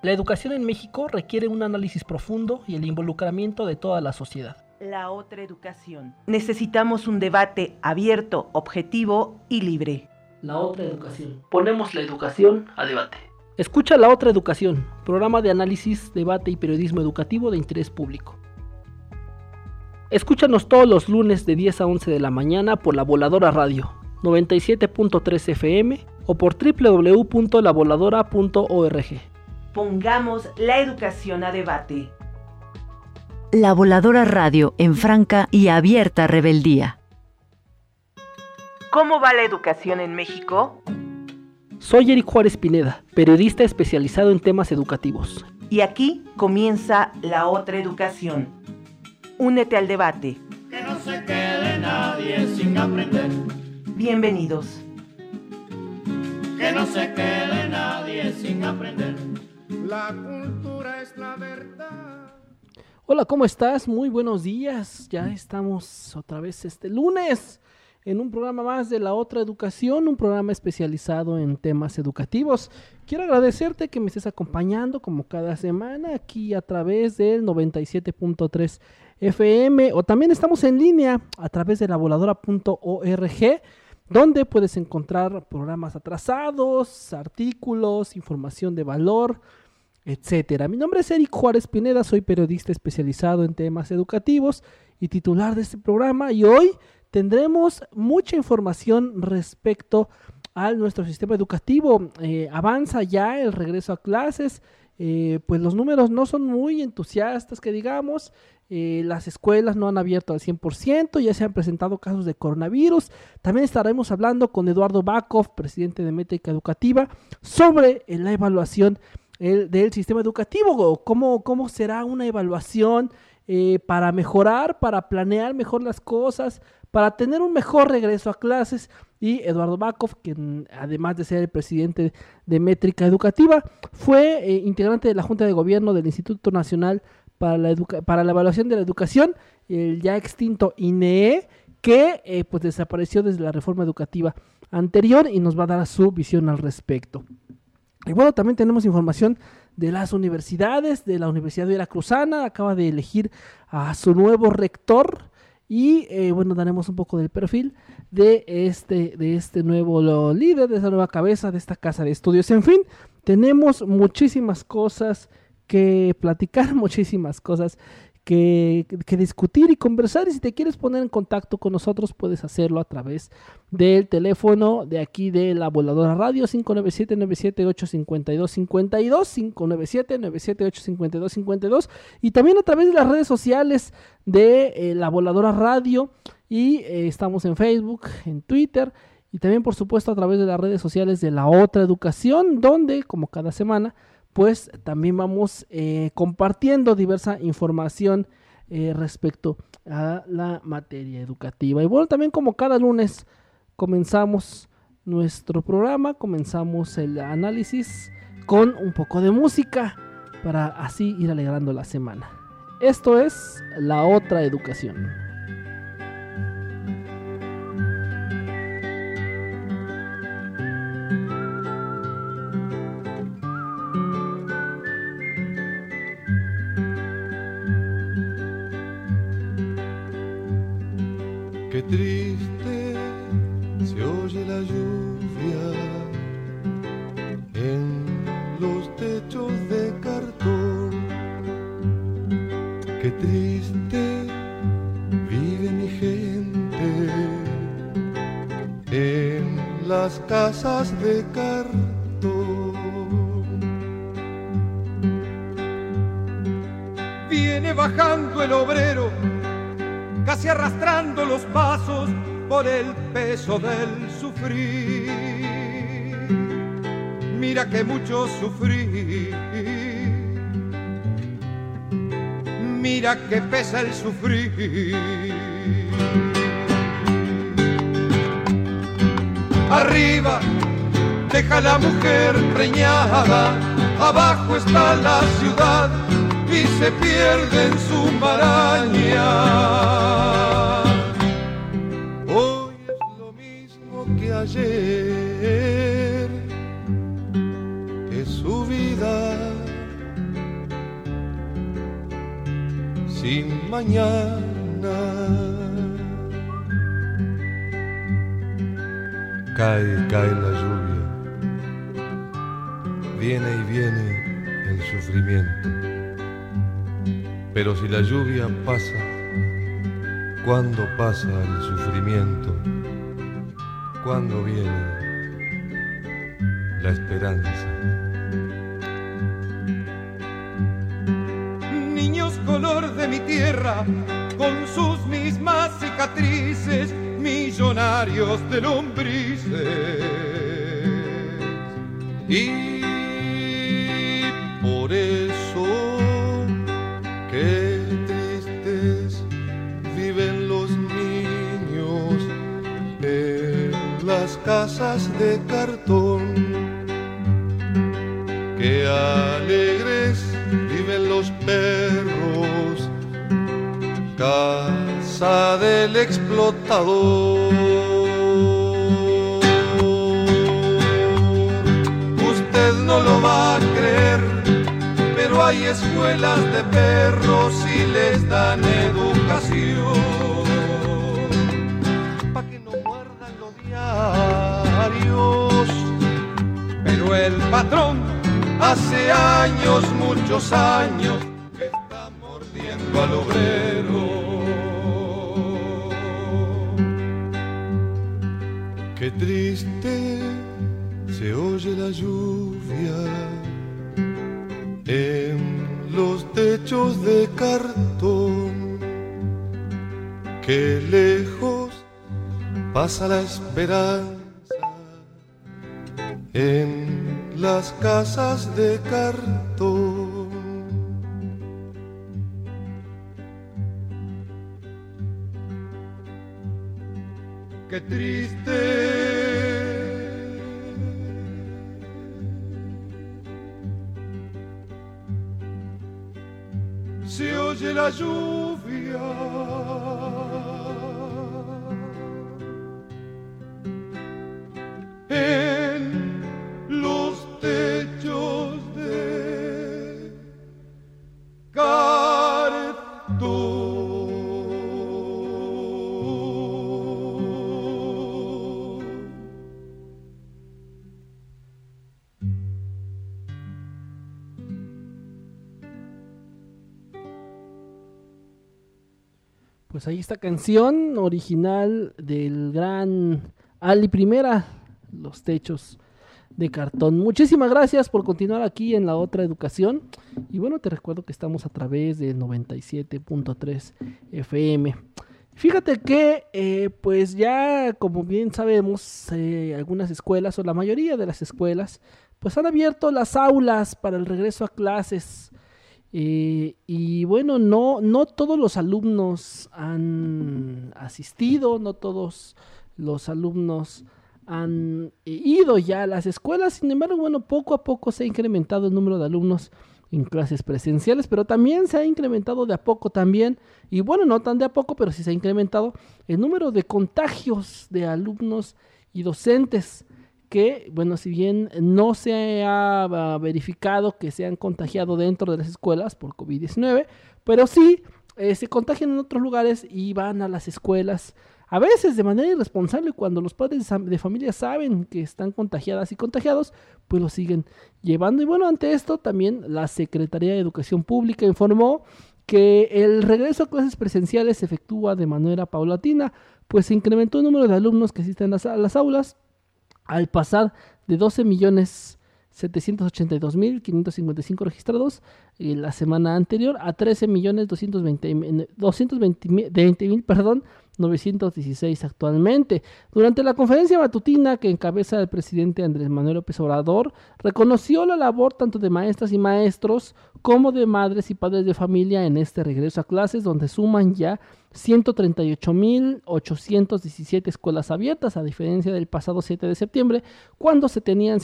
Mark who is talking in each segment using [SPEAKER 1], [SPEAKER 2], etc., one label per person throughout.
[SPEAKER 1] La educación en México requiere un análisis profundo y el involucramiento de toda la sociedad.
[SPEAKER 2] La otra educación. Necesitamos un debate abierto, objetivo y libre.
[SPEAKER 1] La otra educación. Ponemos la educación a debate. Escucha La Otra Educación, programa de análisis, debate y periodismo educativo de interés público. Escúchanos todos los lunes de 10 a 11 de la mañana por La Voladora Radio, 97.3 FM o por www.lavoladora.org.
[SPEAKER 2] Pongamos la educación a debate.
[SPEAKER 3] La Voladora Radio en franca y abierta rebeldía.
[SPEAKER 2] ¿Cómo va la educación en México?
[SPEAKER 1] Soy Eric Juárez Pineda, periodista especializado en temas educativos.
[SPEAKER 2] Y aquí comienza La Otra Educación. Únete al debate.
[SPEAKER 4] Que no se quede nadie sin aprender.
[SPEAKER 2] Bienvenidos.
[SPEAKER 4] Que no se quede nadie sin aprender.
[SPEAKER 5] La cultura es la verdad.
[SPEAKER 1] Hola, ¿cómo estás? Muy buenos días. Ya estamos otra vez este lunes en un programa más de La Otra Educación, un programa especializado en temas educativos. Quiero agradecerte que me estés acompañando como cada semana aquí a través del 97.3 FM o también estamos en línea a través de lavoladora.org, donde puedes encontrar programas atrasados, artículos, información de valor, etcétera. Mi nombre es Eric Juárez Pineda, soy periodista especializado en temas educativos y titular de este programa, y hoy tendremos mucha información respecto a nuestro sistema educativo. Avanza ya el regreso a clases, pues los números no son muy entusiastas, que digamos. Las escuelas no han abierto al 100%, ya se han presentado casos de coronavirus. También estaremos hablando con Eduardo Bakov, presidente de Métrica Educativa, sobre la evaluación del sistema educativo. ¿Cómo será una evaluación para mejorar, para planear mejor las cosas, para tener un mejor regreso a clases? Y Eduardo Bakov, quien además de ser el presidente de Métrica Educativa, fue integrante de la Junta de Gobierno del Instituto Nacional para la Evaluación de la Educación, el ya extinto INEE, que pues desapareció desde la reforma educativa anterior, y nos va a dar su visión al respecto. Y bueno, también tenemos información de las universidades, de la Universidad Veracruzana, acaba de elegir a su nuevo rector, y bueno, daremos un poco del perfil de este nuevo líder, de esa nueva cabeza de esta casa de estudios. En fin, tenemos muchísimas cosas que platicar, muchísimas cosas que discutir y conversar, y si te quieres poner en contacto con nosotros puedes hacerlo a través del teléfono de aquí de La Voladora Radio, 597-978-5252, 597-978-5252, y también a través de las redes sociales de La Voladora Radio, y estamos en Facebook, en Twitter, y también por supuesto a través de las redes sociales de La Otra Educación, donde como cada semana pues también vamos compartiendo diversa información respecto a la materia educativa. Y bueno, también como cada lunes comenzamos nuestro programa, comenzamos el análisis con un poco de música para así ir alegrando la semana. Esto es La Otra Educación.
[SPEAKER 5] Qué triste se oye la lluvia en los techos de cartón. Qué triste vive mi gente en las casas de cartón. Viene bajando el obrero, casi arrastrando los pasos por el peso del sufrir. Mira que mucho sufrí, mira que pesa el sufrir. Arriba deja la mujer preñada, abajo está la ciudad y se pierde en su maraña. Hoy es lo mismo que ayer, es su vida sin mañana. Cae, cae la lluvia, viene y viene el sufrimiento. Pero si la lluvia pasa, ¿cuándo pasa el sufrimiento? ¿Cuándo viene la esperanza? Niños color de mi tierra, con sus mismas cicatrices, millonarios de lombrices. Y por eso qué tristes viven los niños en las casas de cartón. Qué alegres viven los perros, casa del explotador. Usted no lo va a creer, pero hay escuelas de perros y les dan educación, pa' que no muerdan los diarios. Pero el patrón hace años, muchos años, que está mordiendo al obrero. Qué triste se oye la lluvia en los techos de cartón. Qué lejos pasa la esperanza en las casas de cartón. Qué triste se oye la lluvia en los techos de cartón.
[SPEAKER 1] Pues ahí está canción original del gran Ali Primera, Los techos de cartón. Muchísimas gracias por continuar aquí en La Otra Educación. Y bueno, te recuerdo que estamos a través de 97.3 FM. Fíjate que, pues ya como bien sabemos, algunas escuelas o la mayoría de las escuelas, pues han abierto las aulas para el regreso a clases. Y bueno, no todos los alumnos han asistido, no todos los alumnos han ido ya a las escuelas. Sin embargo, bueno, poco a poco se ha incrementado el número de alumnos en clases presenciales, pero también se ha incrementado de a poco también, y bueno, no tan de a poco, pero sí se ha incrementado el número de contagios de alumnos y docentes que, bueno, si bien no se ha verificado que se han contagiado dentro de las escuelas por COVID-19, pero sí se contagian en otros lugares y van a las escuelas, a veces de manera irresponsable, cuando los padres de familia saben que están contagiadas y contagiados, pues lo siguen llevando. Y bueno, ante esto también la Secretaría de Educación Pública informó que el regreso a clases presenciales se efectúa de manera paulatina, pues se incrementó el número de alumnos que asisten a las aulas, al pasar de 12.782.555 registrados la semana anterior a 13.220.916 actualmente. Durante la conferencia matutina que encabeza el presidente Andrés Manuel López Obrador, reconoció la labor tanto de maestras y maestros como de madres y padres de familia en este regreso a clases, donde suman ya 138.817 escuelas abiertas, a diferencia del pasado 7 de septiembre, cuando se tenían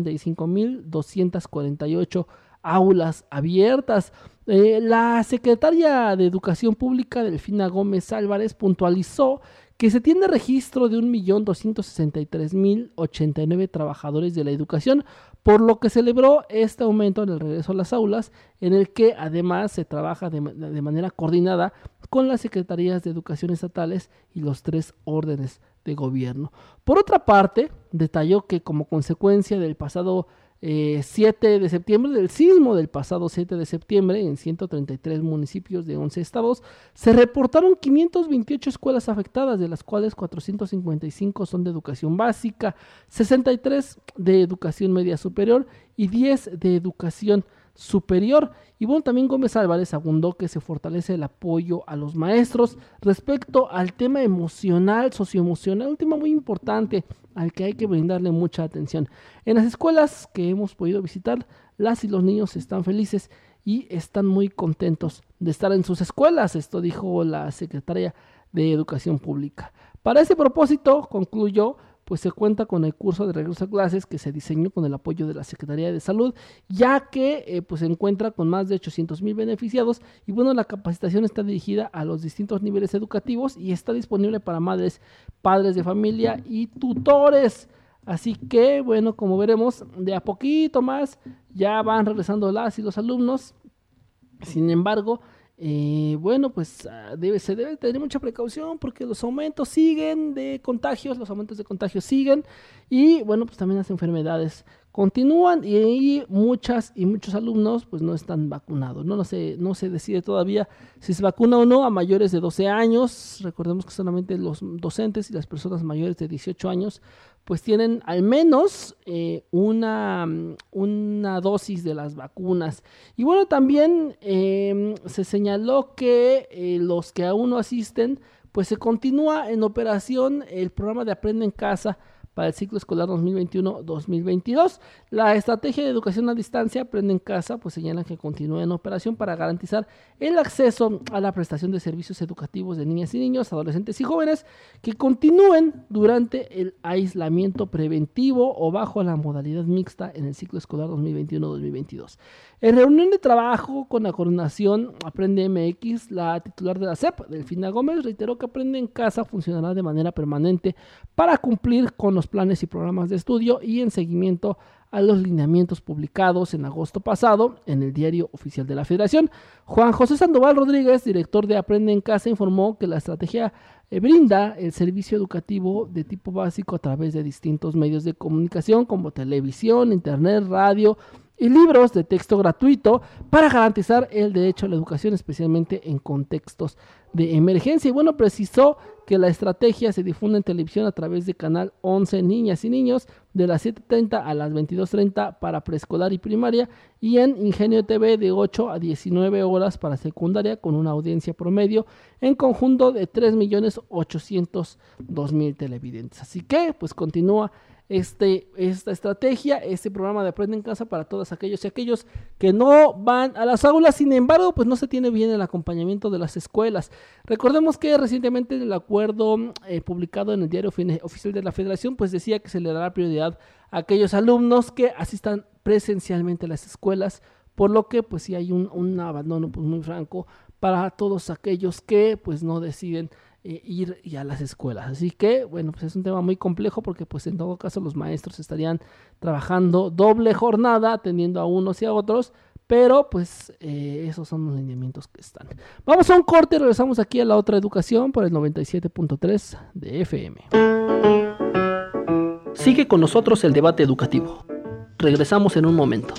[SPEAKER 1] 135.248 aulas abiertas. La secretaria de Educación Pública, Delfina Gómez Álvarez, puntualizó que se tiene registro de 1.263.089 trabajadores de la educación, por lo que celebró este aumento en el regreso a las aulas, en el que además se trabaja de manera coordinada con las secretarías de educación estatales y los 3 órdenes de gobierno. Por otra parte, detalló que como consecuencia del pasado 7 de septiembre, del sismo del pasado 7 de septiembre, en 133 municipios de 11 estados, se reportaron 528 escuelas afectadas, de las cuales 455 son de educación básica, 63 de educación media superior y 10 de educación superior. Y bueno, también Gómez Álvarez abundó que se fortalece el apoyo a los maestros respecto al tema emocional, socioemocional, un tema muy importante al que hay que brindarle mucha atención. En las escuelas que hemos podido visitar, las y los niños están felices y están muy contentos de estar en sus escuelas, esto dijo la secretaria de Educación Pública. Para ese propósito, concluyó, pues se cuenta con el curso de regreso a clases que se diseñó con el apoyo de la Secretaría de Salud, ya que pues se encuentra con más de 800,000 beneficiados y bueno, la capacitación está dirigida a los distintos niveles educativos y está disponible para madres, padres de familia y tutores. Así que bueno, como veremos, de a poquito más ya van regresando las y los alumnos. Sin embargo, bueno, pues se debe tener mucha precaución porque los aumentos siguen de contagios, los aumentos de contagios siguen y bueno, pues también las enfermedades continúan y muchos alumnos pues no están vacunados, no se decide todavía si se vacuna o no a mayores de 12 años, recordemos que solamente los docentes y las personas mayores de 18 años pues tienen al menos una dosis de las vacunas. Y bueno, también se señaló que los que aún no asisten, pues se continúa en operación el programa de Aprende en Casa para el ciclo escolar 2021-2022. La estrategia de educación a distancia Aprende en Casa pues señala que continúa en operación para garantizar el acceso a la prestación de servicios educativos de niñas y niños, adolescentes y jóvenes que continúen durante el aislamiento preventivo o bajo la modalidad mixta en el ciclo escolar 2021-2022. En reunión de trabajo con la coordinación Aprende MX, la titular de la SEP, Delfina Gómez, reiteró que Aprende en Casa funcionará de manera permanente para cumplir con los planes y programas de estudio y en seguimiento a los lineamientos publicados en agosto pasado en el Diario Oficial de la Federación. Juan José Sandoval Rodríguez, director de Aprende en Casa, informó que la estrategia brinda el servicio educativo de tipo básico a través de distintos medios de comunicación como televisión, internet, radio y libros de texto gratuito para garantizar el derecho a la educación, especialmente en contextos de emergencia. Y bueno, precisó que la estrategia se difunde en televisión a través de Canal 11 Niñas y Niños de las 7:30 a las 22:30 para preescolar y primaria y en Ingenio TV de 8 a 19 horas para secundaria con una audiencia promedio en conjunto de 3.802.000 televidentes. Así que pues continúa esta estrategia, este programa de Aprende en Casa para todos aquellos y aquellos que no van a las aulas. Sin embargo, pues no se tiene bien el acompañamiento de las escuelas. Recordemos que recientemente el acuerdo publicado en el Diario Oficial de la Federación pues decía que se le dará prioridad a aquellos alumnos que asistan presencialmente a las escuelas, por lo que pues sí hay un abandono pues muy franco para todos aquellos que pues no deciden ir ya a las escuelas. Así que bueno, pues es un tema muy complejo porque pues en todo caso los maestros estarían trabajando doble jornada atendiendo a unos y a otros, pero pues esos son los lineamientos que están. Vamos a un corte y regresamos aquí a La Otra Educación por el 97.3 de FM. Sigue con nosotros el debate educativo. Regresamos en un momento.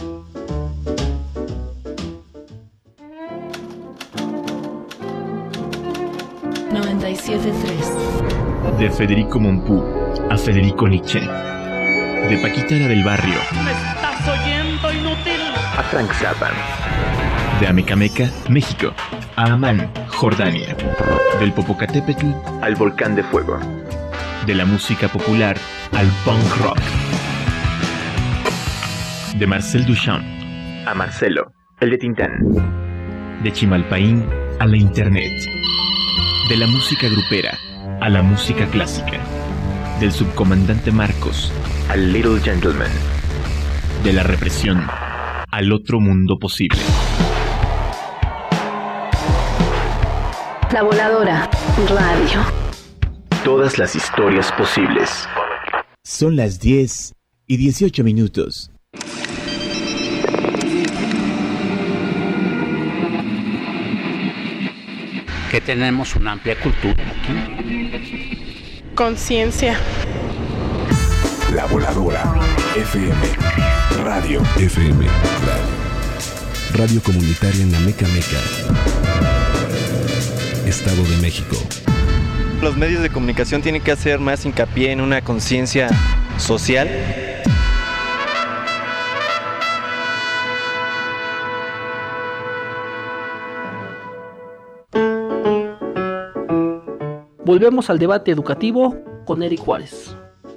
[SPEAKER 6] De Federico Mompou a Federico Nietzsche. De Paquita la del Barrio.
[SPEAKER 4] ¿Me estás oyendo, inútil?
[SPEAKER 6] A Frank Zappa. De Amecameca, México, a Amán, Jordania. Del Popocatépetl al Volcán de Fuego. De la música popular al punk rock. De Marcel Duchamp a Marcelo, el de Tintán. De Chimalpaín a la internet. De la música grupera a la música clásica. Del subcomandante Marcos al Little Gentleman. De la represión al otro mundo posible.
[SPEAKER 3] La Voladora Radio.
[SPEAKER 6] Todas las historias posibles.
[SPEAKER 7] Son las 10:18. tenemos una amplia cultura aquí.
[SPEAKER 8] Conciencia.
[SPEAKER 9] La Voladora FM Radio FM Radio comunitaria en Ameca Meca, Estado de México.
[SPEAKER 10] Los medios de comunicación tienen que hacer más hincapié en una conciencia social.
[SPEAKER 1] Volvemos al debate educativo con Eric Juárez.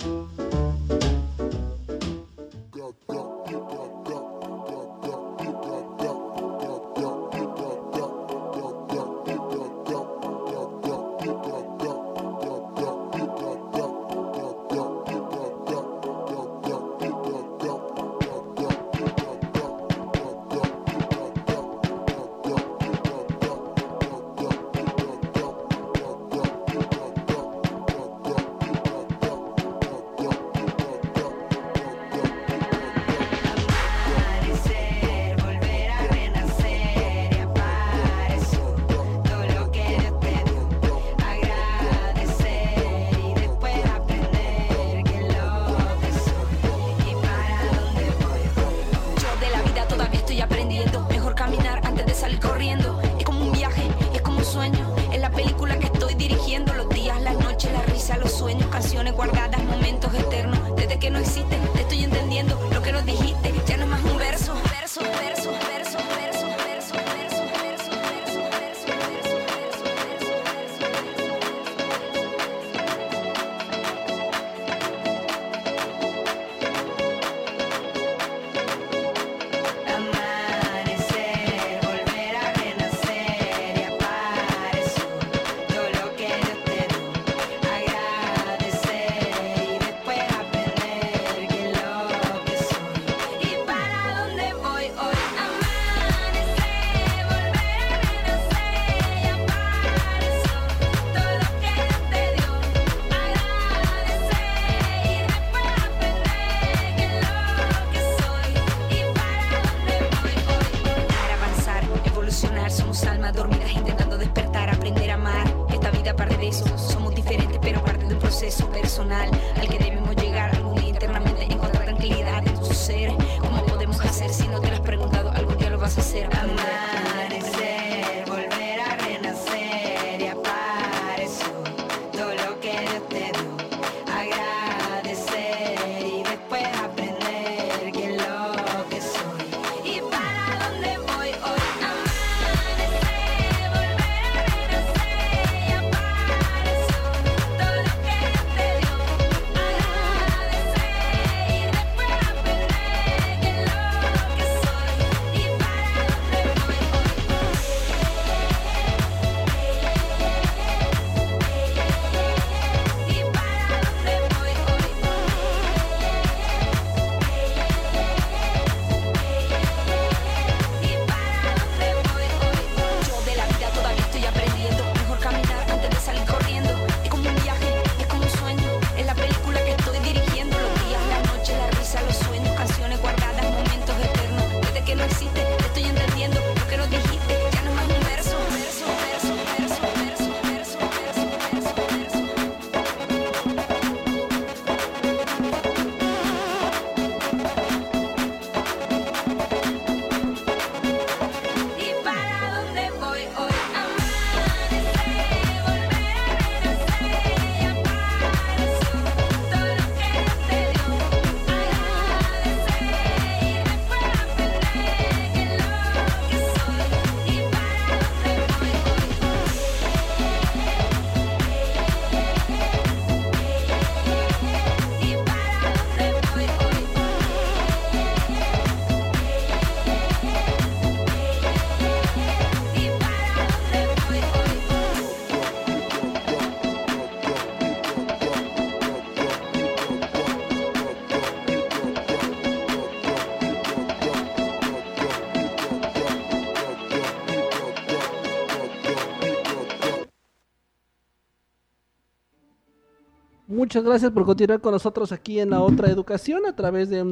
[SPEAKER 1] Muchas gracias por continuar con nosotros aquí en La Otra Educación a través de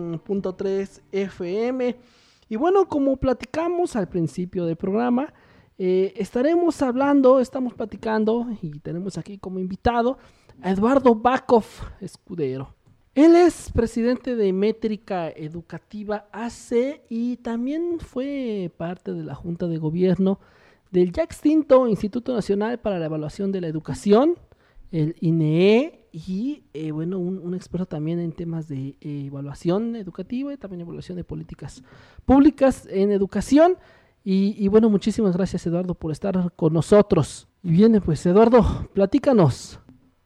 [SPEAKER 1] 97.3 FM. Y bueno, como platicamos al principio del programa, estamos platicando y tenemos aquí como invitado a Eduardo Bakov Escudero. Él es presidente de Métrica Educativa AC y también fue parte de la Junta de Gobierno del ya extinto Instituto Nacional para la Evaluación de la Educación, el INEE, y un experto también en temas de evaluación educativa y también evaluación de políticas públicas en educación. Y bueno, muchísimas gracias, Eduardo, por estar con nosotros. Y bien, pues Eduardo, platícanos.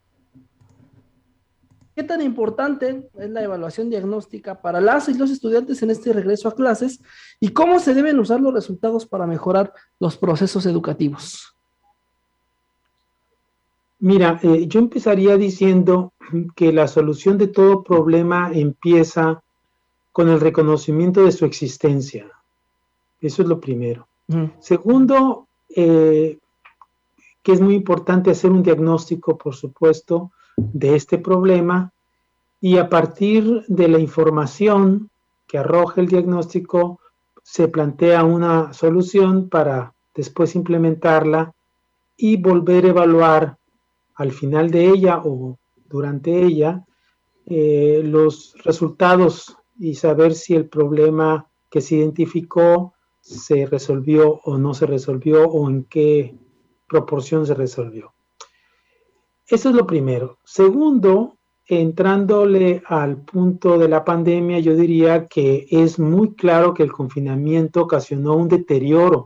[SPEAKER 1] ¿Qué tan importante es la evaluación diagnóstica para las y los estudiantes en este regreso a clases? ¿Y cómo se deben usar los resultados para mejorar los procesos educativos?
[SPEAKER 8] Mira, yo empezaría diciendo que la solución de todo problema empieza con el reconocimiento de su existencia. Eso es lo primero. Segundo, que es muy importante hacer un diagnóstico, por supuesto, de este problema, y a partir de la información que arroja el diagnóstico se plantea una solución para después implementarla y volver a evaluar al final de ella o durante ella los resultados y saber si el problema que se identificó se resolvió o no se resolvió o en qué proporción se resolvió. Eso es lo primero. Segundo, entrándole al punto de la pandemia, yo diría que es muy claro que el confinamiento ocasionó un deterioro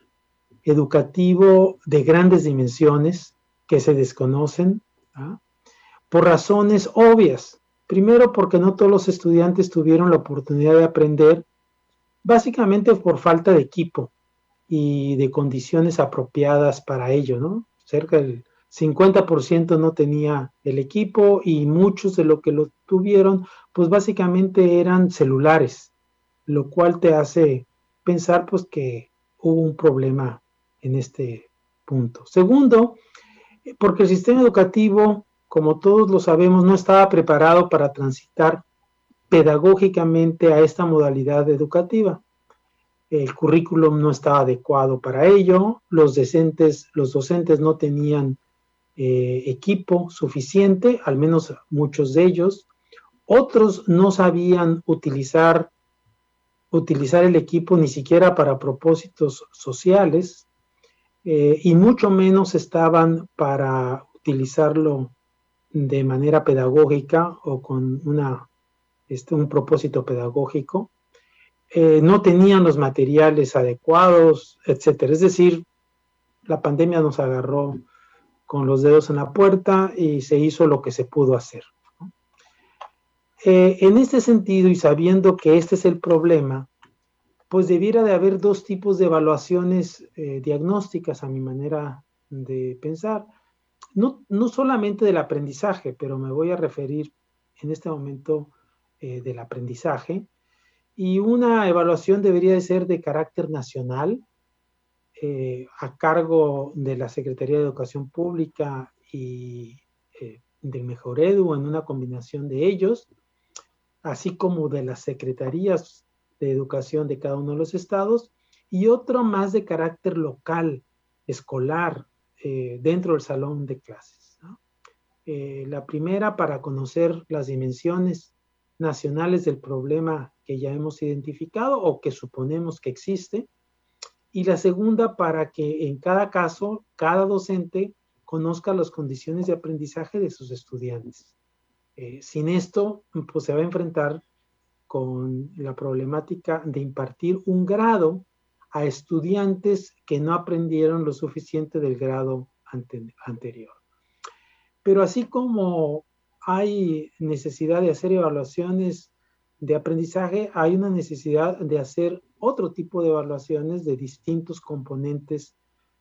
[SPEAKER 8] educativo de grandes dimensiones que se desconocen, ¿ah? Por razones obvias. Primero, porque no todos los estudiantes tuvieron la oportunidad de aprender, básicamente por falta de equipo y de condiciones apropiadas para ello, ¿no? Cerca del 50% no tenía el equipo y muchos de los que lo tuvieron, pues básicamente eran celulares, lo cual te hace pensar pues que hubo un problema en este punto. Segundo, porque el sistema educativo, como todos lo sabemos, no estaba preparado para transitar pedagógicamente a esta modalidad educativa. El currículum no estaba adecuado para ello, los docentes no tenían equipo suficiente, al menos muchos de ellos. Otros no sabían utilizar el equipo ni siquiera para propósitos sociales, y mucho menos estaban para utilizarlo de manera pedagógica o con un propósito pedagógico. No tenían los materiales adecuados, etcétera. Es decir, la pandemia nos agarró con los dedos en la puerta y se hizo lo que se pudo hacer, ¿no? En este sentido, y sabiendo que este es el problema, pues debiera de haber dos tipos de evaluaciones diagnósticas a mi manera de pensar. No solamente del aprendizaje, pero me voy a referir en este momento del aprendizaje. Y una evaluación debería de ser de carácter nacional, a cargo de la Secretaría de Educación Pública y del Mejoredu, en una combinación de ellos, así como de las secretarías de educación de cada uno de los estados, y otro más de carácter local, escolar, dentro del salón de clases, ¿no? La primera para conocer las dimensiones nacionales del problema que ya hemos identificado o que suponemos que existe, y la segunda para que en cada caso, cada docente conozca las condiciones de aprendizaje de sus estudiantes. Sin esto, pues se va a enfrentar con la problemática de impartir un grado a estudiantes que no aprendieron lo suficiente del grado anterior. Pero así como hay necesidad de hacer evaluaciones de aprendizaje, hay una necesidad de hacer otro tipo de evaluaciones de distintos componentes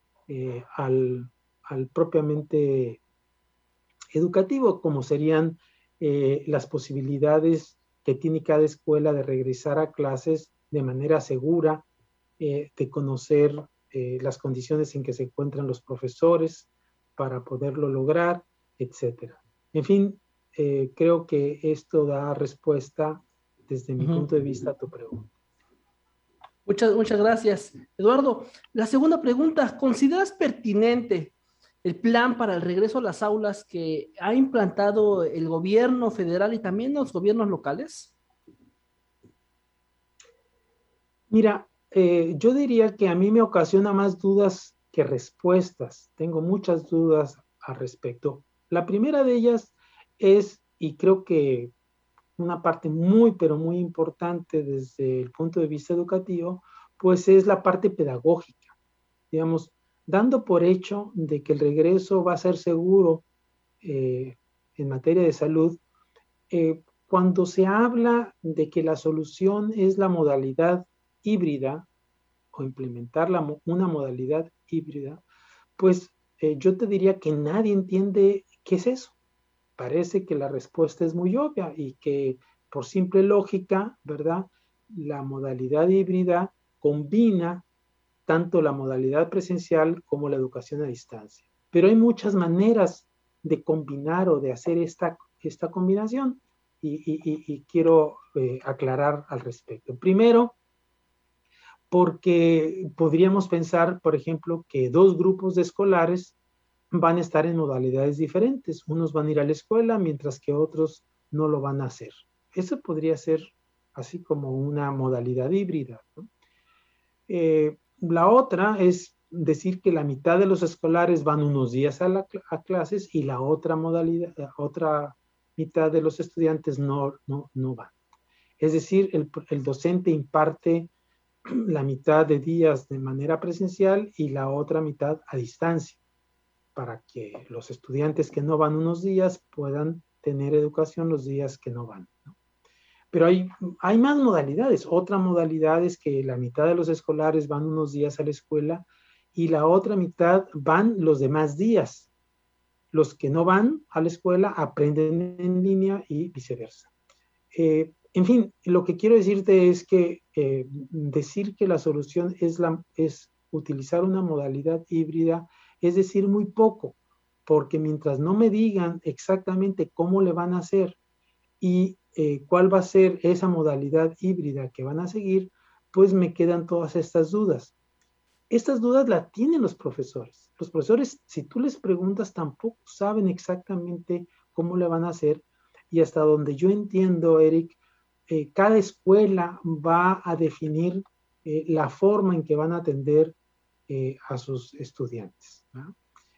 [SPEAKER 8] al propiamente educativo, como serían las posibilidades que tiene cada escuela de regresar a clases de manera segura, de conocer las condiciones en que se encuentran los profesores para poderlo lograr, etcétera. En fin, creo que esto da respuesta desde mi punto de vista a tu pregunta.
[SPEAKER 1] Muchas gracias, Eduardo. La segunda pregunta, ¿consideras pertinente el plan para el regreso a las aulas que ha implantado el gobierno federal y también los gobiernos locales?
[SPEAKER 8] Mira, yo diría que a mí me ocasiona más dudas que respuestas. Tengo muchas dudas al respecto. La primera de ellas es, y creo que una parte muy, pero muy importante desde el punto de vista educativo, pues es la parte pedagógica. Digamos, dando por hecho de que el regreso va a ser seguro en materia de salud, cuando se habla de que la solución es la modalidad híbrida o implementar una modalidad híbrida, pues yo te diría que nadie entiende qué es eso. Parece que la respuesta es muy obvia y que por simple lógica, ¿verdad? La modalidad híbrida combina tanto la modalidad presencial como la educación a distancia. Pero hay muchas maneras de combinar o de hacer esta combinación y quiero aclarar al respecto. Primero, porque podríamos pensar, por ejemplo, que dos grupos de escolares van a estar en modalidades diferentes. Unos van a ir a la escuela, mientras que otros no lo van a hacer. Eso podría ser así como una modalidad híbrida, ¿no? La otra es decir que la mitad de los escolares van unos días a clases y la otra mitad de los estudiantes no van. Es decir, el docente imparte la mitad de días de manera presencial y la otra mitad a distancia, para que los estudiantes que no van unos días puedan tener educación los días que no van, ¿no? Pero hay más modalidades. Otra modalidad es que la mitad de los escolares van unos días a la escuela y la otra mitad van los demás días. Los que no van a la escuela aprenden en línea y viceversa. En fin, lo que quiero decirte es que decir que la solución es utilizar una modalidad híbrida es decir muy poco, porque mientras no me digan exactamente cómo le van a hacer y cuál va a ser esa modalidad híbrida que van a seguir, pues me quedan todas estas dudas. Estas dudas las tienen los profesores. Los profesores, si tú les preguntas, tampoco saben exactamente cómo le van a hacer, y hasta donde yo entiendo, Eric, cada escuela va a definir la forma en que van a atender a sus estudiantes, ¿no?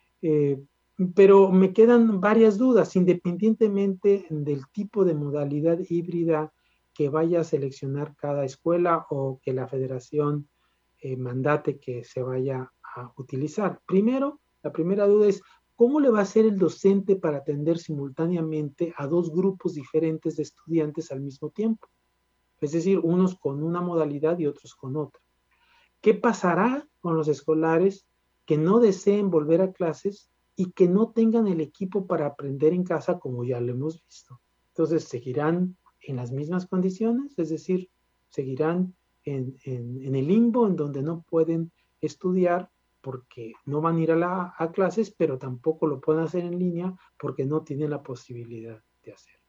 [SPEAKER 8] Pero me quedan varias dudas, independientemente del tipo de modalidad híbrida que vaya a seleccionar cada escuela o que la federación mandate que se vaya a utilizar. Primero, la primera duda es, ¿cómo le va a hacer el docente para atender simultáneamente a dos grupos diferentes de estudiantes al mismo tiempo? Es decir, unos con una modalidad y otros con otra. ¿Qué pasará con los escolares que no deseen volver a clases y que no tengan el equipo para aprender en casa, como ya lo hemos visto? Entonces, ¿seguirán en las mismas condiciones? Es decir, ¿seguirán en el limbo en donde no pueden estudiar porque no van a ir a clases, pero tampoco lo pueden hacer en línea porque no tienen la posibilidad de hacerlo?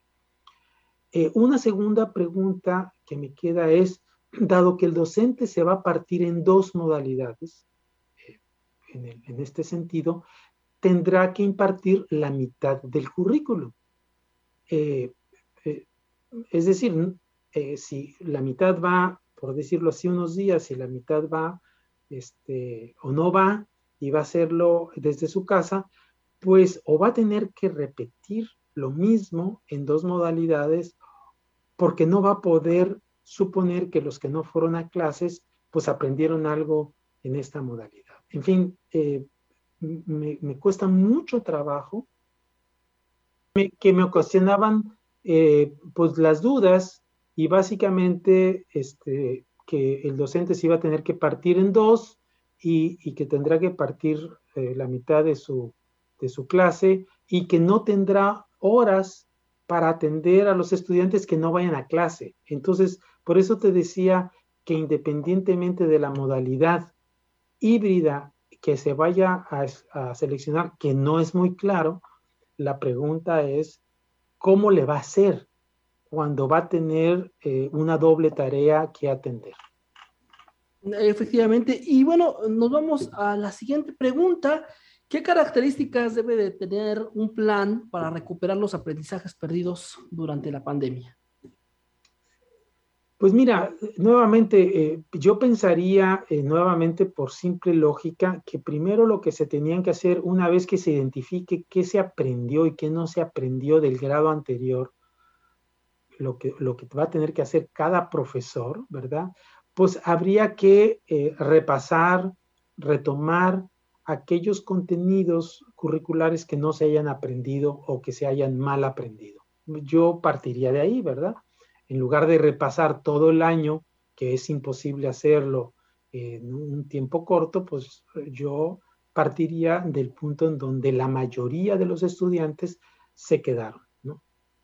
[SPEAKER 8] Una segunda pregunta que me queda es, dado que el docente se va a partir en dos modalidades, en este sentido, tendrá que impartir la mitad del currículum. Es decir, si la mitad va, por decirlo así, unos días, y la mitad va o no va, y va a hacerlo desde su casa, pues o va a tener que repetir lo mismo en dos modalidades, porque no va a poder suponer que los que no fueron a clases, pues aprendieron algo en esta modalidad. En fin, me cuesta mucho trabajo, que me ocasionaban pues las dudas, y básicamente que el docente se iba a tener que partir en dos y que tendrá que partir la mitad de su clase, y que no tendrá horas para atender a los estudiantes que no vayan a clase. Entonces, por eso te decía que independientemente de la modalidad híbrida que se vaya a seleccionar, que no es muy claro, la pregunta es, ¿cómo le va a hacer cuando va a tener una doble tarea que atender?
[SPEAKER 1] Efectivamente. Y bueno, nos vamos a la siguiente pregunta. ¿Qué características debe de tener un plan para recuperar los aprendizajes perdidos durante la pandemia?
[SPEAKER 8] Pues mira, nuevamente, yo pensaría nuevamente por simple lógica que primero lo que se tenían que hacer una vez que se identifique qué se aprendió y qué no se aprendió del grado anterior, lo que va a tener que hacer cada profesor, ¿verdad? Pues habría que repasar, retomar aquellos contenidos curriculares que no se hayan aprendido o que se hayan mal aprendido. Yo partiría de ahí, ¿verdad? En lugar de repasar todo el año, que es imposible hacerlo en un tiempo corto, pues yo partiría del punto en donde la mayoría de los estudiantes se quedaron, ¿no?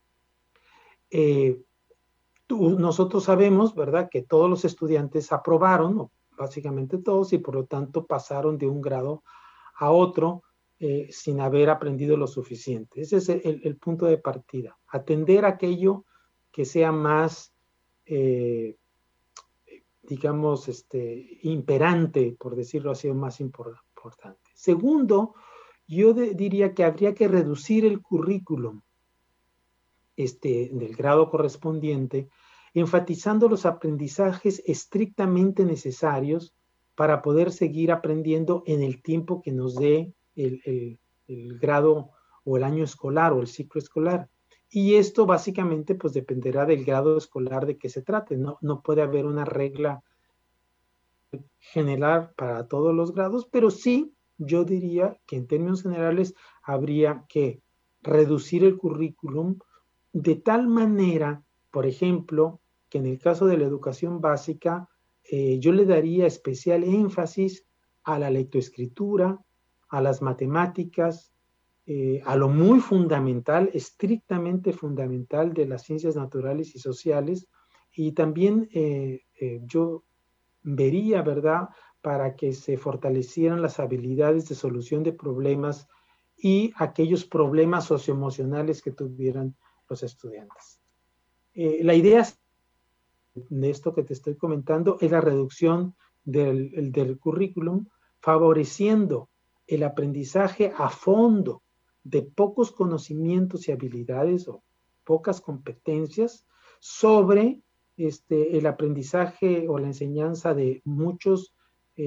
[SPEAKER 8] Nosotros sabemos, ¿verdad?, que todos los estudiantes aprobaron, o básicamente todos, y por lo tanto pasaron de un grado a otro sin haber aprendido lo suficiente. Ese es el punto de partida. Atender aquello que sea más, digamos, imperante, por decirlo así, o más importante. Segundo, yo diría que habría que reducir el currículum del grado correspondiente, enfatizando los aprendizajes estrictamente necesarios para poder seguir aprendiendo en el tiempo que nos dé el grado o el año escolar o el ciclo escolar. Y esto básicamente pues dependerá del grado escolar de que se trate. No puede haber una regla general para todos los grados, pero sí yo diría que en términos generales habría que reducir el currículum de tal manera, por ejemplo, que en el caso de la educación básica, yo le daría especial énfasis a la lectoescritura, a las matemáticas, a lo muy fundamental, estrictamente fundamental de las ciencias naturales y sociales, y también yo vería, ¿verdad?, para que se fortalecieran las habilidades de solución de problemas y aquellos problemas socioemocionales que tuvieran los estudiantes. La idea de esto que te estoy comentando es la reducción del currículum, favoreciendo el aprendizaje a fondo de pocos conocimientos y habilidades o pocas competencias sobre el aprendizaje o la enseñanza de muchos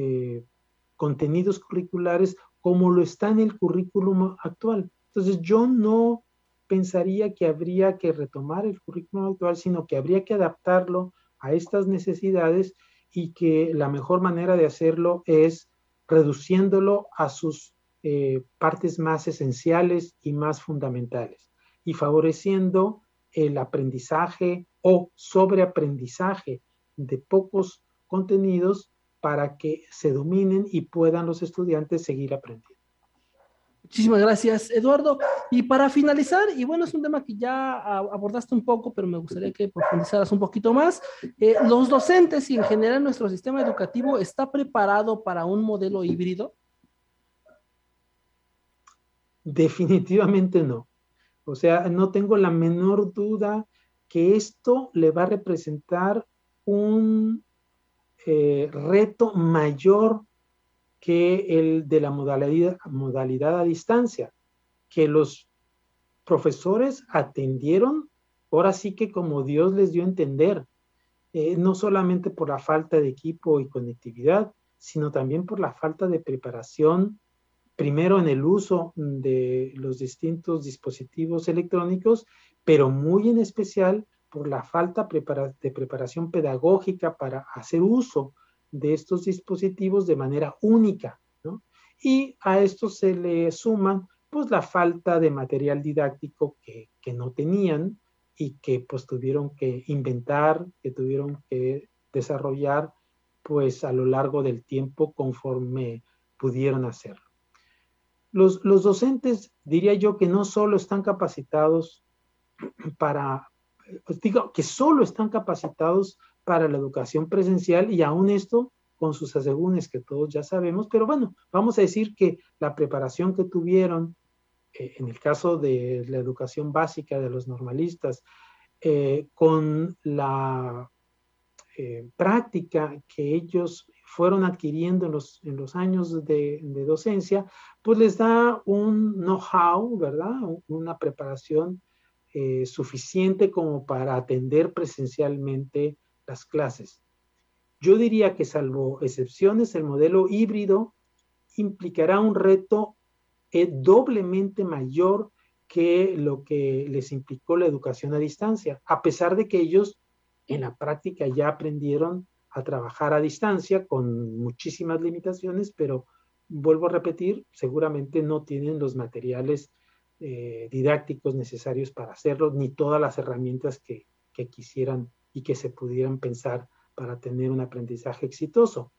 [SPEAKER 8] contenidos curriculares como lo está en el currículum actual. Entonces yo no pensaría que habría que retomar el currículum actual, sino que habría que adaptarlo a estas necesidades y que la mejor manera de hacerlo es reduciéndolo a sus partes más esenciales y más fundamentales y favoreciendo el aprendizaje o sobreaprendizaje de pocos contenidos para que se dominen y puedan los estudiantes seguir aprendiendo.
[SPEAKER 1] Muchísimas gracias, Eduardo. Y para finalizar, y bueno, es un tema que ya abordaste un poco, pero me gustaría que profundizaras un poquito más. ¿Los docentes y en general nuestro sistema educativo está preparado para un modelo híbrido?
[SPEAKER 8] Definitivamente no. O sea, no tengo la menor duda que esto le va a representar un reto mayor que el de la modalidad a distancia, que los profesores atendieron, ahora sí que como Dios les dio a entender, no solamente por la falta de equipo y conectividad, sino también por la falta de preparación, primero en el uso de los distintos dispositivos electrónicos, pero muy en especial por la falta de preparación pedagógica para hacer uso de estos dispositivos de manera única, ¿no? Y a esto se le suman pues la falta de material didáctico que no tenían y que pues tuvieron que inventar, que tuvieron que desarrollar pues a lo largo del tiempo conforme pudieron hacerlo. Los docentes, diría yo, que no solo están capacitados para, pues digo, que solo están capacitados para la educación presencial y aún esto con sus asegúnes que todos ya sabemos, pero bueno, vamos a decir que la preparación que tuvieron en el caso de la educación básica de los normalistas, con la práctica que ellos fueron adquiriendo en los años de docencia, pues les da un know-how, ¿verdad? Una preparación suficiente como para atender presencialmente las clases. Yo diría que, salvo excepciones, el modelo híbrido implicará un reto doblemente mayor que lo que les implicó la educación a distancia, a pesar de que ellos en la práctica ya aprendieron a trabajar a distancia con muchísimas limitaciones, pero vuelvo a repetir, seguramente no tienen los materiales didácticos necesarios para hacerlo, ni todas las herramientas que quisieran y que se pudieran pensar para tener un aprendizaje exitoso.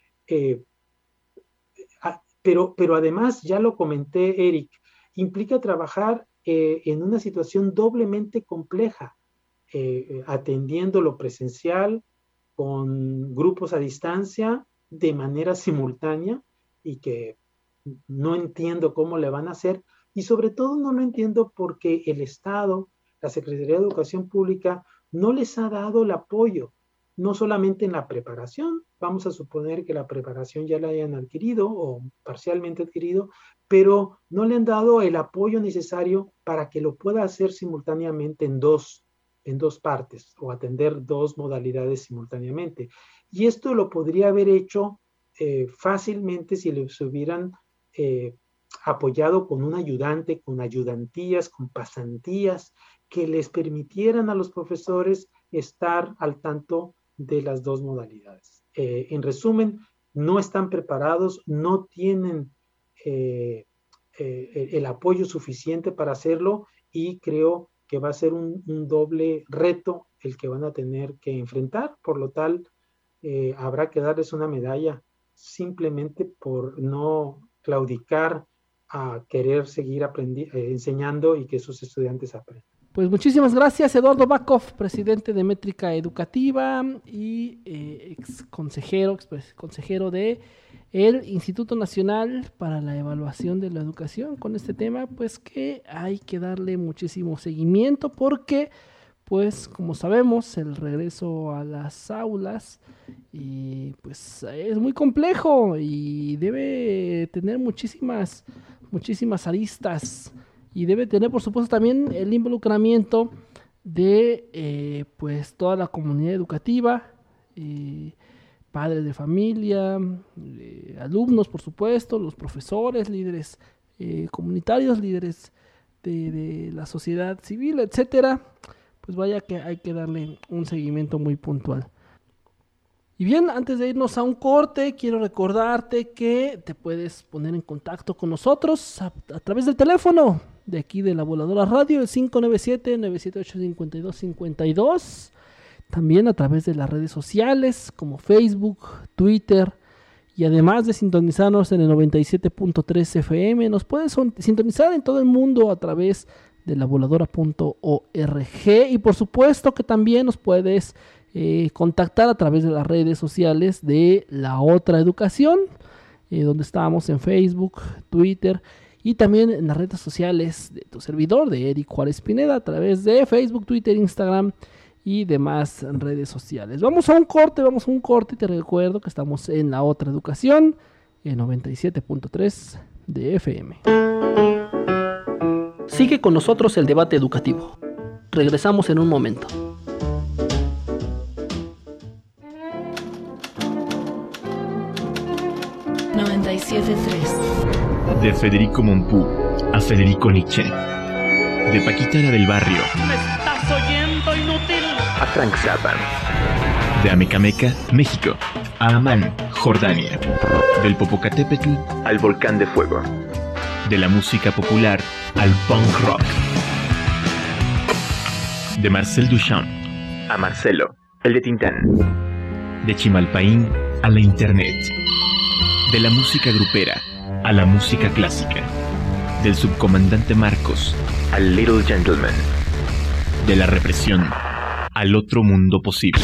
[SPEAKER 8] Pero además, ya lo comenté, Eric, implica trabajar en una situación doblemente compleja, atendiendo lo presencial con grupos a distancia de manera simultánea, y que no entiendo cómo le van a hacer, y sobre todo no lo entiendo porque el Estado, la Secretaría de Educación Pública, no les ha dado el apoyo, no solamente en la preparación, vamos a suponer que la preparación ya la hayan adquirido o parcialmente adquirido, pero no le han dado el apoyo necesario para que lo pueda hacer simultáneamente en dos partes, o atender dos modalidades simultáneamente. Y esto lo podría haber hecho fácilmente si les hubieran apoyado con un ayudante, con ayudantías, con pasantías, que les permitieran a los profesores estar al tanto de las dos modalidades. En resumen, no están preparados, no tienen el apoyo suficiente para hacerlo, y creo que va a ser un doble reto el que van a tener que enfrentar. Por lo tal, habrá que darles una medalla simplemente por no claudicar a querer seguir enseñando y que sus estudiantes aprendan.
[SPEAKER 1] Pues muchísimas gracias, Eduardo Bakov, presidente de Métrica Educativa y ex consejero de el Instituto Nacional para la Evaluación de la Educación, con este tema, pues que hay que darle muchísimo seguimiento, porque pues como sabemos, el regreso a las aulas pues es muy complejo y debe tener muchísimas aristas, y debe tener, por supuesto, también el involucramiento de pues toda la comunidad educativa, padres de familia, alumnos, por supuesto, los profesores, líderes comunitarios, líderes de la sociedad civil, etcétera. Pues vaya que hay que darle un seguimiento muy puntual. Y bien, antes de irnos a un corte, quiero recordarte que te puedes poner en contacto con nosotros a través del teléfono de aquí de La Voladora Radio, el 597-978-5252. También a través de las redes sociales como Facebook, Twitter, y además de sintonizarnos en el 97.3 FM, nos puedes sintonizar en todo el mundo a través de lavoladora.org, y por supuesto que también nos puedes contactar a través de las redes sociales de La Otra Educación, donde estamos en Facebook, Twitter, y también en las redes sociales de tu servidor, de Eric Juárez Pineda, a través de Facebook, Twitter, Instagram y demás redes sociales. Vamos a un corte, y te recuerdo que estamos en La Otra Educación, en 97.3 de FM. Sigue con nosotros el debate educativo. Regresamos en un momento.
[SPEAKER 6] De Federico Mompou a Federico Nietzsche. De Paquita la del Barrio.
[SPEAKER 4] ¿Me estás oyendo, inútil?
[SPEAKER 6] A Frank Zappa. De Amecameca, México, a Amán, Jordania. Del Popocatépetl al Volcán de Fuego. De la música popular al punk rock. De Marcel Duchamp a Marcelo, el de Tintán. De Chimalpaín a la internet. De la música grupera a la música clásica. Del subcomandante Marcos al Little Gentleman. De la represión al otro mundo posible.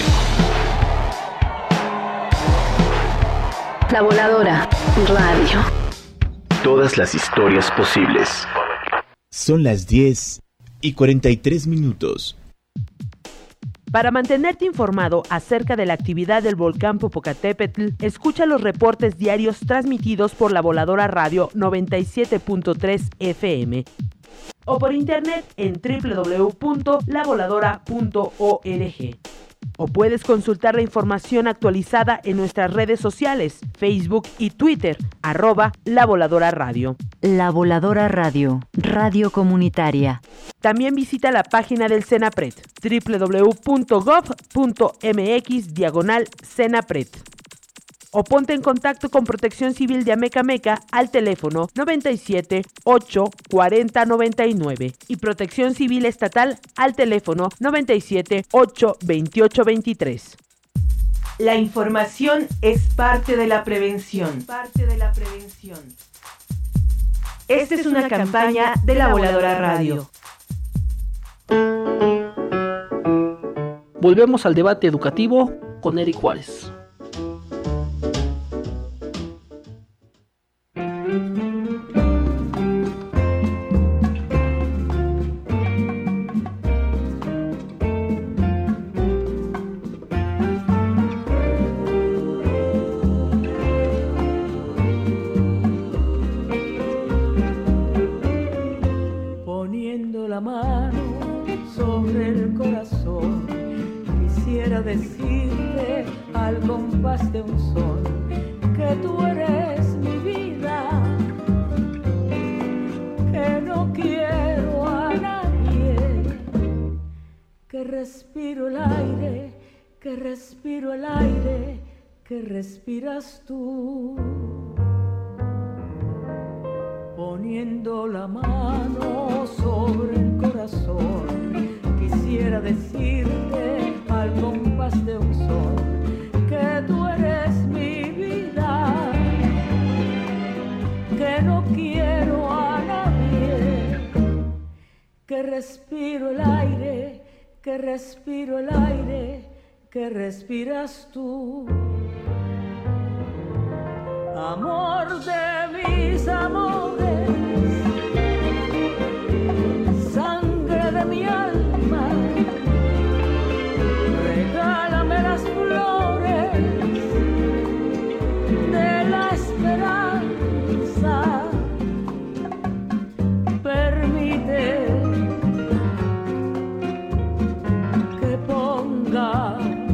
[SPEAKER 3] La Voladora Radio.
[SPEAKER 6] Todas las historias posibles.
[SPEAKER 9] Son las 10:43.
[SPEAKER 2] Para mantenerte informado acerca de la actividad del volcán Popocatépetl, escucha los reportes diarios transmitidos por La Voladora Radio 97.3 FM o por internet en www.lavoladora.org. O puedes consultar la información actualizada en nuestras redes sociales, Facebook y Twitter, @La Voladora Radio.
[SPEAKER 3] La Voladora Radio, radio comunitaria.
[SPEAKER 2] También visita la página del CENAPRED, www.gov.mx/CENAPRED. O ponte en contacto con Protección Civil de Amecameca al teléfono 97 8 40 99 y Protección Civil Estatal al teléfono 97 8 28 23.
[SPEAKER 11] La información es parte de la prevención. Esta es una campaña de La Voladora Radio.
[SPEAKER 1] Volvemos al debate educativo con Eric Juárez.
[SPEAKER 12] Poniendo la mano sobre el corazón, quisiera decirte al compás de un son que tú eres mi vida, que no quiero a nadie, que respiro el aire, que respiro el aire, que respiras tú. Poniendo la mano sobre el corazón, quisiera decirte al compás de un son que tú eres mi vida, que no quiero a nadie, que respiro el aire, que respiro el aire, que respiras tú. Amor de mis amores, sangre de mi alma, regálame las flores de la esperanza, permite que ponga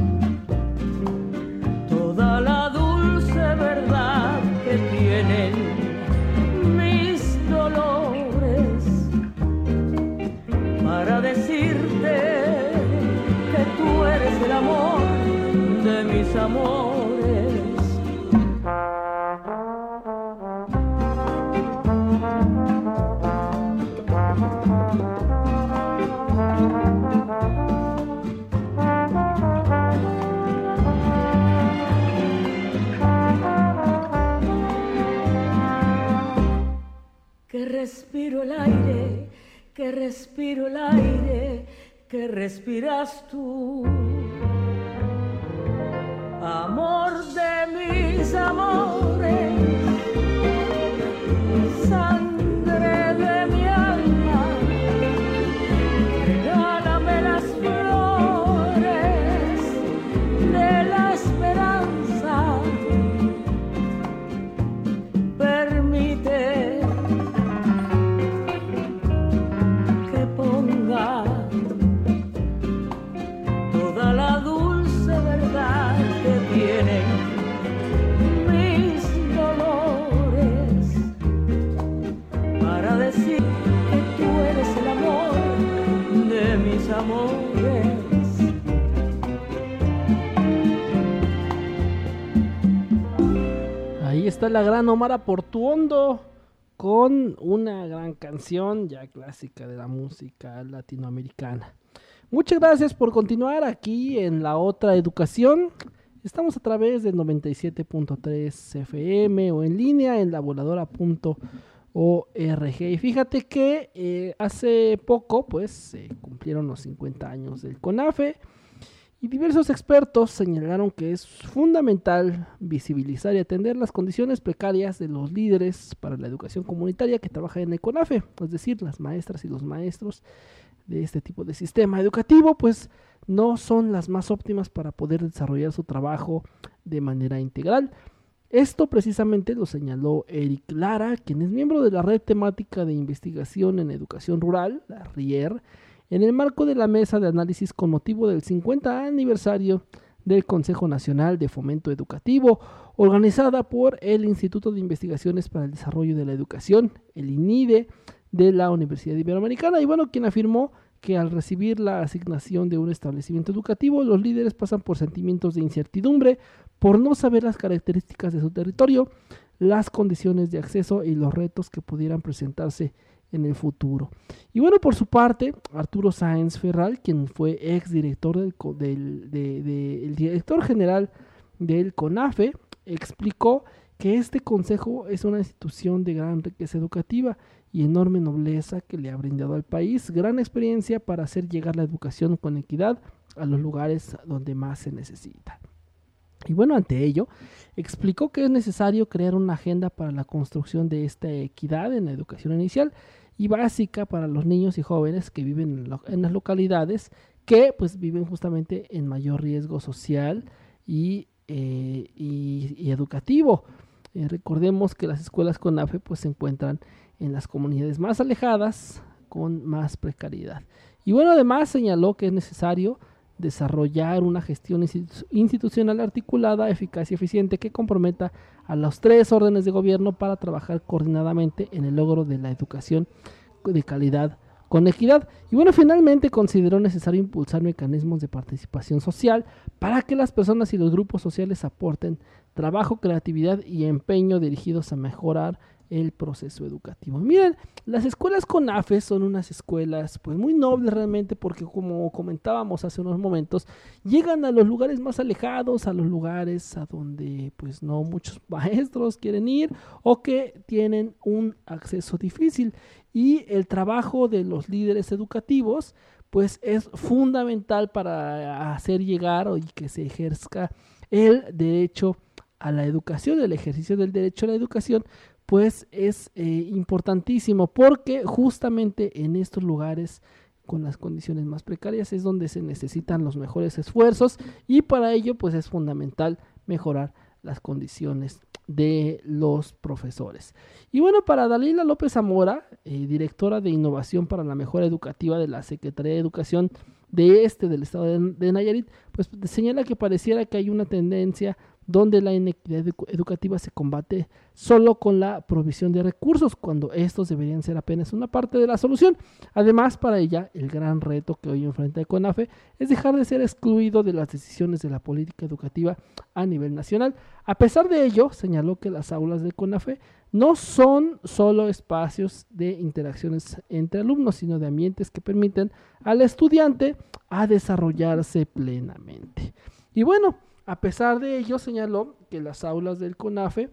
[SPEAKER 12] toda la dulce verdad que tienen mis dolores para decirte que tú eres el amor de mis amores. Que respiro el aire, que respiro el aire, que respiras tú. Amor de mis amores, sangre de mi alma, regálame las flores de la esperanza, permite toda la dulce verdad que tienen mis dolores para decir que tú eres el amor de mis amores.
[SPEAKER 1] Ahí está la gran Omar Portuondo con una gran canción ya clásica de la música latinoamericana. Muchas gracias por continuar aquí en La Otra Educación. Estamos a través del 97.3 FM o en línea en lavoladora.org. Y fíjate que hace poco pues se cumplieron los 50 años del CONAFE y diversos expertos señalaron que es fundamental visibilizar y atender las condiciones precarias de los líderes para la educación comunitaria que trabajan en el CONAFE, es decir, las maestras y los maestros de este tipo de sistema educativo, pues no son las más óptimas para poder desarrollar su trabajo de manera integral. Esto precisamente lo señaló Eric Lara, quien es miembro de la Red Temática de Investigación en Educación Rural, la RIER, en el marco de la mesa de análisis con motivo del 50 aniversario del Consejo Nacional de Fomento Educativo, organizada por el Instituto de Investigaciones para el Desarrollo de la Educación, el INIDE, de la Universidad Iberoamericana, y bueno, quien afirmó que al recibir la asignación de un establecimiento educativo, los líderes pasan por sentimientos de incertidumbre, por no saber las características de su territorio, las condiciones de acceso y los retos que pudieran presentarse en el futuro. Y bueno, por su parte, Arturo Sáenz Ferral, quien fue exdirector el director general del CONAFE, explicó que este consejo es una institución de gran riqueza educativa y enorme nobleza que le ha brindado al país gran experiencia para hacer llegar la educación con equidad a los lugares donde más se necesita. Y bueno, ante ello, explicó que es necesario crear una agenda para la construcción de esta equidad en la educación inicial y básica para los niños y jóvenes que viven en las localidades que pues viven justamente en mayor riesgo social y educativo. Recordemos que las escuelas CONAFE pues se encuentran en las comunidades más alejadas con más precariedad. Y bueno, además señaló que es necesario desarrollar una gestión institucional articulada, eficaz y eficiente que comprometa a los 3 órdenes de gobierno para trabajar coordinadamente en el logro de la educación de calidad con equidad. Y bueno, finalmente consideró necesario impulsar mecanismos de participación social para que las personas y los grupos sociales aporten trabajo, creatividad y empeño dirigidos a mejorar el proceso educativo. Miren, las escuelas CONAFE son unas escuelas pues muy nobles realmente, porque como comentábamos hace unos momentos, llegan a los lugares más alejados, a los lugares a donde pues no muchos maestros quieren ir o que tienen un acceso difícil, y el trabajo de los líderes educativos pues es fundamental para hacer llegar y que se ejerza el derecho a la educación. El ejercicio del derecho a la educación pues es importantísimo, porque justamente en estos lugares con las condiciones más precarias es donde se necesitan los mejores esfuerzos, y para ello pues es fundamental mejorar las condiciones de los profesores. Y bueno, para Dalila López Zamora, directora de Innovación para la Mejora Educativa de la Secretaría de Educación del estado de Nayarit, pues señala que pareciera que hay una tendencia donde la inequidad educativa se combate solo con la provisión de recursos, cuando estos deberían ser apenas una parte de la solución. Además, para ella, el gran reto que hoy enfrenta el CONAFE es dejar de ser excluido de las decisiones de la política educativa a nivel nacional. A pesar de ello, señaló que las aulas del CONAFE no son solo espacios de interacciones entre alumnos, sino de ambientes que permiten al estudiante a desarrollarse plenamente. Y bueno, a pesar de ello, señaló que las aulas del CONAFE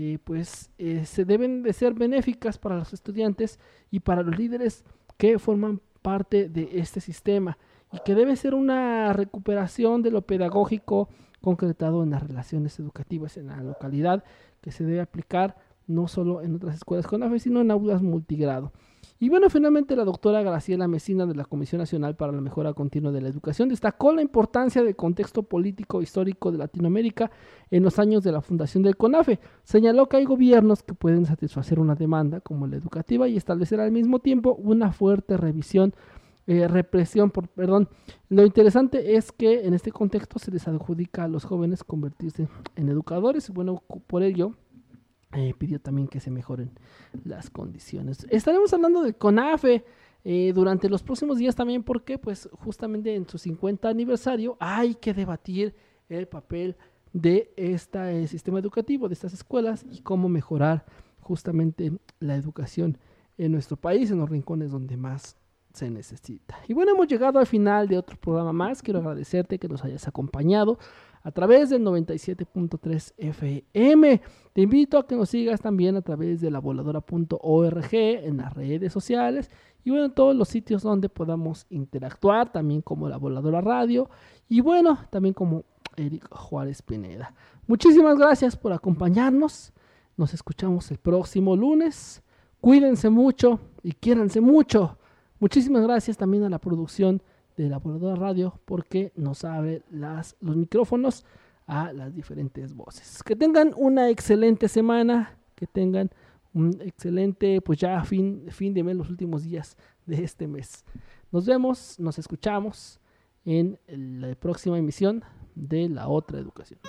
[SPEAKER 1] se deben de ser benéficas para los estudiantes y para los líderes que forman parte de este sistema, y que debe ser una recuperación de lo pedagógico concretado en las relaciones educativas en la localidad, que se debe aplicar no solo en otras escuelas CONAFE, sino en aulas multigrado. Y bueno, finalmente la doctora Graciela Mesina, de la Comisión Nacional para la Mejora Continua de la Educación, destacó la importancia del contexto político histórico de Latinoamérica en los años de la fundación del CONAFE. Señaló que hay gobiernos que pueden satisfacer una demanda como la educativa y establecer al mismo tiempo una fuerte represión. Lo interesante es que en este contexto se les adjudica a los jóvenes convertirse en educadores. Bueno, por ello pidió también que se mejoren las condiciones. Estaremos hablando del CONAFE durante los próximos días también, porque pues justamente en su 50 aniversario hay que debatir el papel de este sistema educativo, de estas escuelas, y cómo mejorar justamente la educación en nuestro país, en los rincones donde más se necesita. Y bueno, hemos llegado al final de otro programa más. Quiero agradecerte que nos hayas acompañado a través del 97.3 FM. Te invito a que nos sigas también a través de lavoladora.org en las redes sociales y bueno, en todos los sitios donde podamos interactuar, también como La Voladora Radio y bueno, también como Eric Juárez Pineda. Muchísimas gracias por acompañarnos. Nos escuchamos el próximo lunes. Cuídense mucho y quiéranse mucho. Muchísimas gracias también a la producción de La Voladora Radio porque nos abre los micrófonos a las diferentes voces. Que tengan una excelente semana, que tengan un excelente, pues ya fin de mes, los últimos días de este mes. Nos vemos, nos escuchamos en la próxima emisión de La Otra Educación.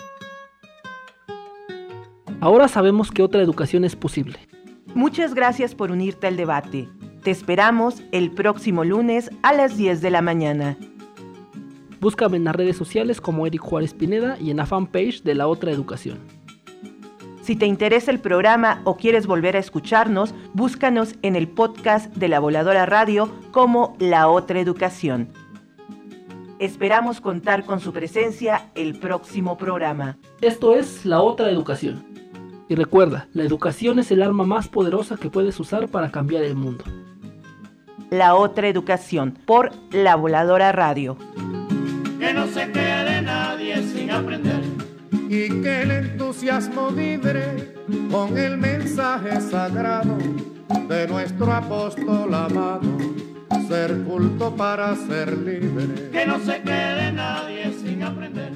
[SPEAKER 1] Ahora sabemos que otra educación es posible.
[SPEAKER 11] Muchas gracias por unirte al debate. Te esperamos el próximo lunes a las 10 de la mañana.
[SPEAKER 1] Búscame en las redes sociales como Eric Juárez Pineda y en la fanpage de La Otra Educación.
[SPEAKER 11] Si te interesa el programa o quieres volver a escucharnos, búscanos en el podcast de La Voladora Radio como La Otra Educación. Esperamos contar con su presencia el próximo programa.
[SPEAKER 1] Esto es La Otra Educación. Y recuerda, la educación es el arma más poderosa que puedes usar para cambiar el mundo.
[SPEAKER 11] La Otra Educación, por La Voladora Radio.
[SPEAKER 4] Que no se quede nadie sin aprender.
[SPEAKER 5] Y que el entusiasmo vibre con el mensaje sagrado de nuestro apóstol amado. Ser culto para ser libre.
[SPEAKER 4] Que no se quede nadie sin aprender.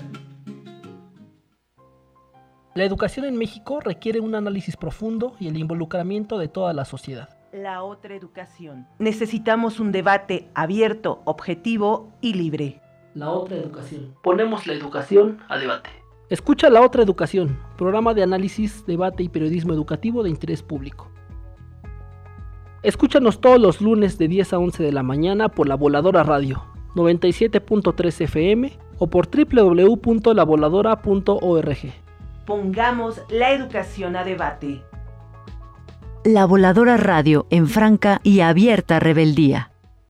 [SPEAKER 1] La educación en México requiere un análisis profundo y el involucramiento de toda la sociedad.
[SPEAKER 11] La Otra Educación. Necesitamos un debate abierto, objetivo y libre.
[SPEAKER 1] La Otra Educación. Ponemos la educación a debate. Escucha La Otra Educación, programa de análisis, debate y periodismo educativo de interés público. Escúchanos todos los lunes de 10 a 11 de la mañana por La Voladora Radio, 97.3 FM o por www.lavoladora.org.
[SPEAKER 11] Pongamos la educación a debate.
[SPEAKER 3] La Voladora Radio en franca y abierta rebeldía.